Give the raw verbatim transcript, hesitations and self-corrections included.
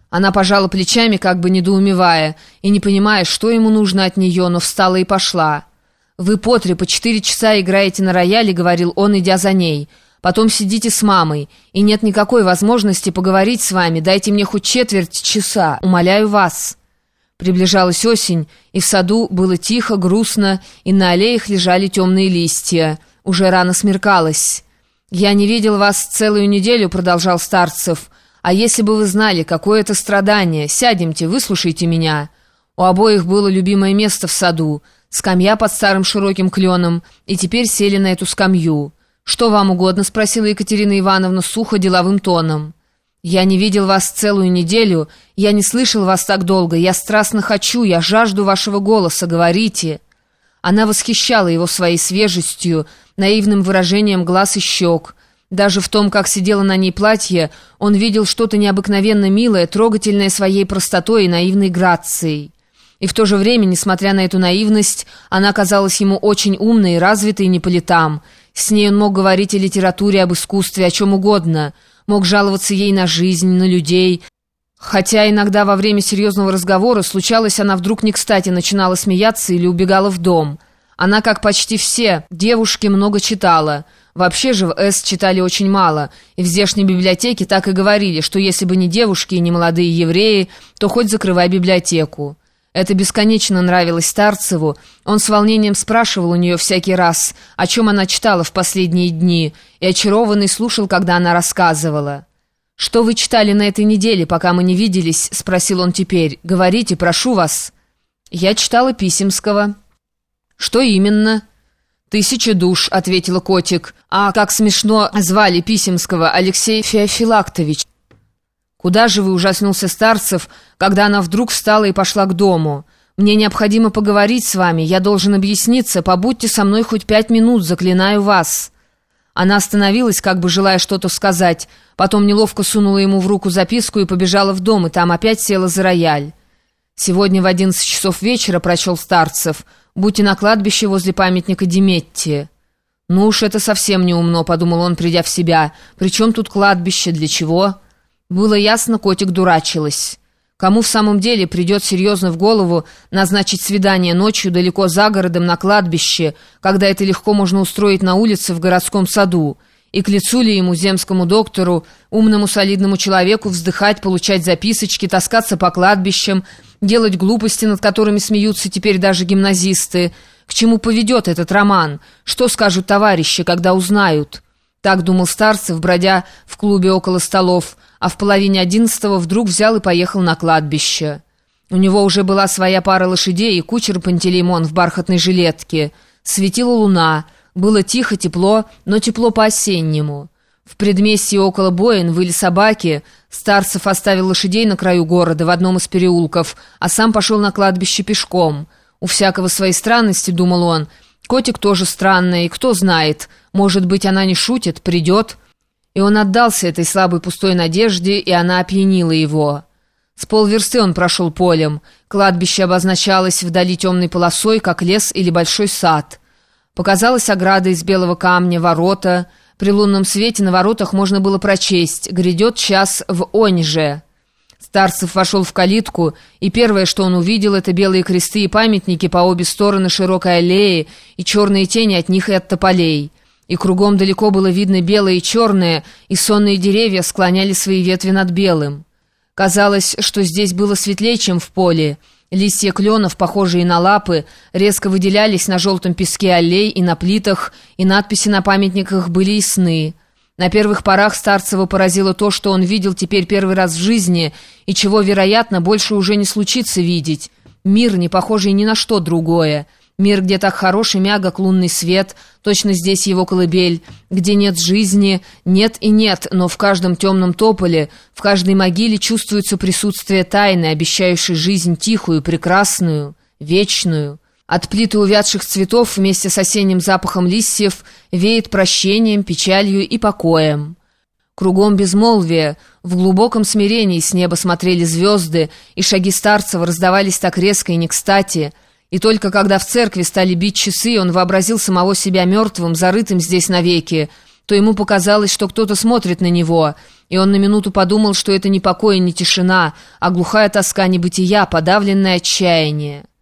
Она пожала плечами, как бы недоумевая, и не понимая, что ему нужно от нее, но встала и пошла. «Вы по три, по четыре часа играете на рояле», — говорил он, идя за ней. «Потом сидите с мамой, и нет никакой возможности поговорить с вами. Дайте мне хоть четверть часа, умоляю вас». Приближалась осень, и в саду было тихо, грустно, и на аллеях лежали темные листья. Уже рано смеркалось. «Я не видел вас целую неделю», — продолжал Старцев. «А если бы вы знали, какое это страдание? Сядемте, выслушайте меня». У обоих было любимое место в саду, скамья под старым широким кленом, и теперь сели на эту скамью. «Что вам угодно?» — спросила Екатерина Ивановна сухо, деловым тоном. «Я не видел вас целую неделю, я не слышал вас так долго, я страстно хочу, я жажду вашего голоса, говорите». Она восхищала его своей свежестью, наивным выражением глаз и щек. Даже в том, как сидело на ней платье, он видел что-то необыкновенно милое, трогательное своей простотой и наивной грацией. И в то же время, несмотря на эту наивность, она казалась ему очень умной и развитой не по летам. С ней он мог говорить о литературе, об искусстве, о чем угодно, мог жаловаться ей на жизнь, на людей. Хотя иногда во время серьезного разговора случалось, она вдруг не кстати начинала смеяться или убегала в дом. Она, как почти все девушки, много читала. Вообще же в С читали очень мало, и в здешней библиотеке так и говорили, что если бы не девушки и не молодые евреи, то хоть закрывай библиотеку. Это бесконечно нравилось Старцеву. Он с волнением спрашивал у нее всякий раз, о чем она читала в последние дни, и очарованный слушал, когда она рассказывала. «Что вы читали на этой неделе, пока мы не виделись?» — спросил он теперь. «Говорите, прошу вас». «Я читала Писемского». «Что именно?» «Тысяча душ», — ответила котик. «А как смешно звали Писемского, Алексей Феофилактович». «Куда же вы?» — ужаснулся Старцев, когда она вдруг встала и пошла к дому. «Мне необходимо поговорить с вами, я должен объясниться, побудьте со мной хоть пять минут, заклинаю вас». Она остановилась, как бы желая что-то сказать, потом неловко сунула ему в руку записку и побежала в дом, и там опять села за рояль. «Сегодня в одиннадцать часов вечера», — прочел Старцев, — «будьте на кладбище возле памятника Деметти». «Ну уж это совсем не умно», — подумал он, придя в себя. «При чем тут кладбище? Для чего?» Было ясно, котик дурачилась. Кому в самом деле придет серьезно в голову назначить свидание ночью далеко за городом на кладбище, когда это легко можно устроить на улице в городском саду? И к лицу ли ему, земскому доктору, умному солидному человеку, вздыхать, получать записочки, таскаться по кладбищам, делать глупости, над которыми смеются теперь даже гимназисты? К чему поведет этот роман? Что скажут товарищи, когда узнают? Так думал Старцев, бродя в клубе около столов, а в половине одиннадцатого вдруг взял и поехал на кладбище. У него уже была своя пара лошадей и кучер Пантелеймон в бархатной жилетке. Светила луна, было тихо, тепло, но тепло по-осеннему. В предместье около Боин выли собаки. Старцев оставил лошадей на краю города в одном из переулков, а сам пошел на кладбище пешком. У всякого свои странности, думал он. Котик тоже странный, и кто знает, может быть, она не шутит, придет. И он отдался этой слабой пустой надежде, и она опьянила его. С полверсты он прошел полем. Кладбище обозначалось вдали темной полосой, как лес или большой сад. Показалась ограда из белого камня, ворота. При лунном свете на воротах можно было прочесть «Грядет час в Оньже». Старцев вошел в калитку, и первое, что он увидел, это белые кресты и памятники по обе стороны широкой аллеи и черные тени от них и от тополей. И кругом далеко было видно белое и черное, и сонные деревья склоняли свои ветви над белым. Казалось, что здесь было светлее, чем в поле. Листья кленов, похожие на лапы, резко выделялись на желтом песке аллей и на плитах, и надписи на памятниках были ясны. На первых порах Старцева поразило то, что он видел теперь первый раз в жизни, и чего, вероятно, больше уже не случится видеть. Мир, не похожий ни на что другое. Мир, где так хорош и мягок лунный свет, точно здесь его колыбель, где нет жизни, нет и нет, но в каждом темном тополе, в каждой могиле чувствуется присутствие тайны, обещающей жизнь тихую, прекрасную, вечную. От плиты увядших цветов вместе с осенним запахом листьев веет прощением, печалью и покоем. Кругом безмолвие, в глубоком смирении с неба смотрели звезды, и шаги Старцева раздавались так резко и не кстати. И только когда в церкви стали бить часы, он вообразил самого себя мертвым, зарытым здесь навеки, то ему показалось, что кто-то смотрит на него, и он на минуту подумал, что это не покой и не тишина, а глухая тоска небытия, подавленное отчаяние.